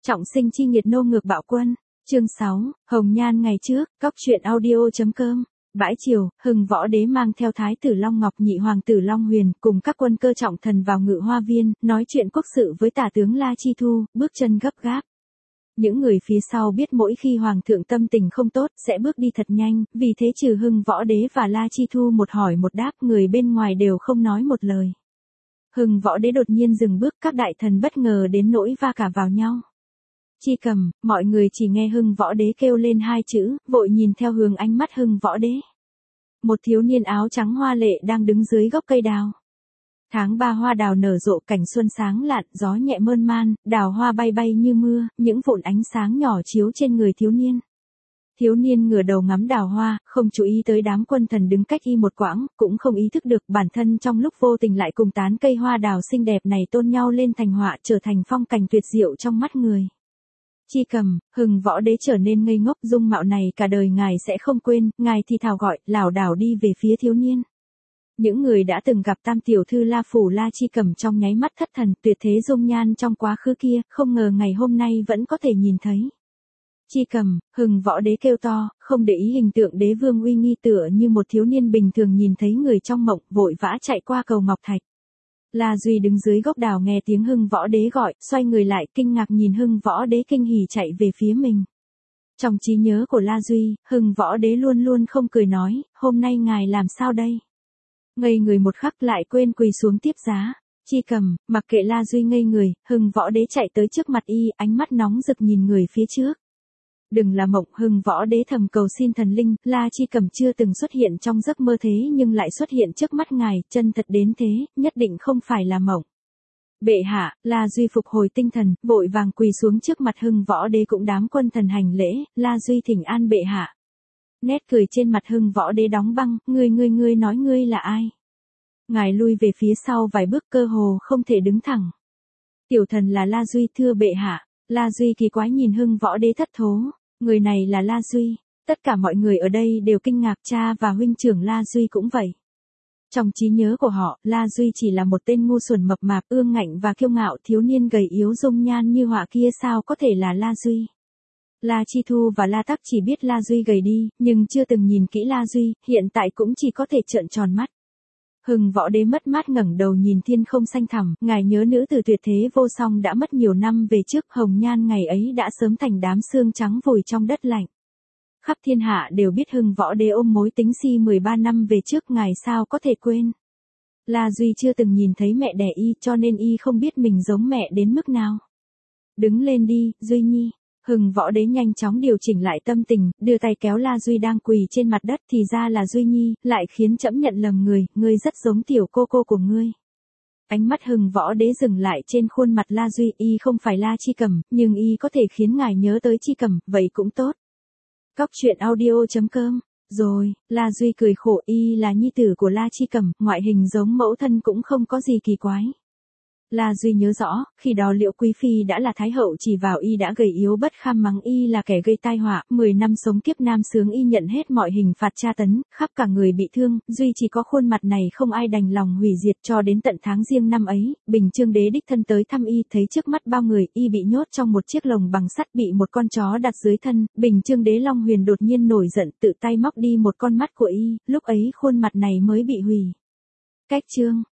Trọng sinh chi nghiệt nô ngược bạo quân. Chương 6, Hồng Nhan ngày trước, Cóc truyện audio.com. Bãi chiều, Hưng Võ Đế mang theo Thái tử Long Ngọc nhị hoàng tử Long Huyền cùng các quân cơ trọng thần vào Ngự Hoa Viên, nói chuyện quốc sự với tả tướng La Chi Thu, bước chân gấp gáp. Những người phía sau biết mỗi khi hoàng thượng tâm tình không tốt sẽ bước đi thật nhanh, vì thế trừ Hưng Võ Đế và La Chi Thu một hỏi một đáp, người bên ngoài đều không nói một lời. Hưng Võ Đế đột nhiên dừng bước, các đại thần bất ngờ đến nỗi va cả vào nhau. Chi Cầm, mọi người chỉ nghe Hưng Võ Đế kêu lên hai chữ, vội nhìn theo hướng ánh mắt Hưng Võ Đế. Một thiếu niên áo trắng hoa lệ đang đứng dưới gốc cây đào. Tháng 3 hoa đào nở rộ, cảnh xuân sáng lạn, gió nhẹ mơn man, đào hoa bay bay như mưa, những vụn ánh sáng nhỏ chiếu trên người thiếu niên. Thiếu niên ngửa đầu ngắm đào hoa, không chú ý tới đám quân thần đứng cách y một quãng, cũng không ý thức được bản thân trong lúc vô tình lại cùng tán cây hoa đào xinh đẹp này tôn nhau lên thành họa, trở thành phong cảnh tuyệt diệu trong mắt người. Chi Cầm, Hưng Võ Đế trở nên ngây ngốc, dung mạo này cả đời ngài sẽ không quên, ngài thì thào gọi, lảo đảo đi về phía thiếu niên. Những người đã từng gặp tam tiểu thư La Phủ La Chi Cầm trong nháy mắt thất thần, tuyệt thế dung nhan trong quá khứ kia, không ngờ ngày hôm nay vẫn có thể nhìn thấy. Chi Cầm, Hưng Võ Đế kêu to, không để ý hình tượng đế vương uy nghi, tựa như một thiếu niên bình thường nhìn thấy người trong mộng, vội vã chạy qua cầu Ngọc Thạch. La Duy đứng dưới gốc đào nghe tiếng Hưng Võ Đế gọi, xoay người lại, kinh ngạc nhìn Hưng Võ Đế kinh hỉ chạy về phía mình. Trong trí nhớ của La Duy, Hưng Võ Đế luôn luôn không cười nói, hôm nay ngài làm sao đây? Ngây người một khắc lại quên quỳ xuống tiếp giá. Chi Cầm, mặc kệ La Duy ngây người, Hưng Võ Đế chạy tới trước mặt y, ánh mắt nóng rực nhìn người phía trước. Đừng là mộng, Hưng Võ Đế thầm cầu xin thần linh, La Chi Cầm chưa từng xuất hiện trong giấc mơ thế nhưng lại xuất hiện trước mắt ngài, chân thật đến thế, nhất định không phải là mộng. Bệ hạ, La Duy phục hồi tinh thần, vội vàng quỳ xuống trước mặt Hưng Võ Đế cũng đám quân thần hành lễ, La Duy thỉnh an bệ hạ. Nét cười trên mặt Hưng Võ Đế đóng băng, ngươi nói ngươi là ai? Ngài lui về phía sau vài bước, cơ hồ không thể đứng thẳng. Tiểu thần là La Duy, thưa bệ hạ. La Duy kỳ quái nhìn Hưng Võ Đế thất thố. Người này là La Duy. Tất cả mọi người ở đây đều kinh ngạc, cha và huynh trưởng La Duy cũng vậy. Trong trí nhớ của họ, La Duy chỉ là một tên ngu xuẩn mập mạp, ương ngạnh và kiêu ngạo, thiếu niên gầy yếu dung nhan như họa kia sao có thể là La Duy. La Chi Thu và La Tắc chỉ biết La Duy gầy đi, nhưng chưa từng nhìn kỹ La Duy, hiện tại cũng chỉ có thể trợn tròn mắt. Hưng Võ Đế mất mát ngẩng đầu nhìn thiên không xanh thẳm, ngài nhớ nữ tử tuyệt thế vô song đã mất nhiều năm về trước, hồng nhan ngày ấy đã sớm thành đám xương trắng vùi trong đất lạnh. Khắp thiên hạ đều biết Hưng Võ Đế ôm mối tính si 13 năm về trước, ngài sao có thể quên. La Duy chưa từng nhìn thấy mẹ đẻ y, cho nên y không biết mình giống mẹ đến mức nào. Đứng lên đi, Duy Nhi. Hưng Võ Đế nhanh chóng điều chỉnh lại tâm tình, đưa tay kéo La Duy đang quỳ trên mặt đất, thì ra là Duy Nhi, lại khiến trẫm nhận lầm người, ngươi rất giống tiểu cô cô của ngươi. Ánh mắt Hưng Võ Đế dừng lại trên khuôn mặt La Duy, y không phải La Chi Cầm, nhưng y có thể khiến ngài nhớ tới Chi Cầm, vậy cũng tốt. Cóc truyện audio.com. Rồi, La Duy cười khổ, y là nhi tử của La Chi Cầm, ngoại hình giống mẫu thân cũng không có gì kỳ quái. La Duy nhớ rõ, khi đó Liễu Quý Phi đã là thái hậu, chỉ vào y đã gầy yếu bất kham, mắng y là kẻ gây tai họa, 10 năm sống kiếp nam sướng y nhận hết mọi hình phạt tra tấn, khắp cả người bị thương, duy chỉ có khuôn mặt này không ai đành lòng hủy diệt. Cho đến tận tháng Giêng năm ấy, Bình Chương Đế đích thân tới thăm y, thấy trước mắt bao người, y bị nhốt trong một chiếc lồng bằng sắt, bị một con chó đặt dưới thân, Bình Chương Đế Long Huyền đột nhiên nổi giận, tự tay móc đi một con mắt của y, lúc ấy khuôn mặt này mới bị hủy. Cách chương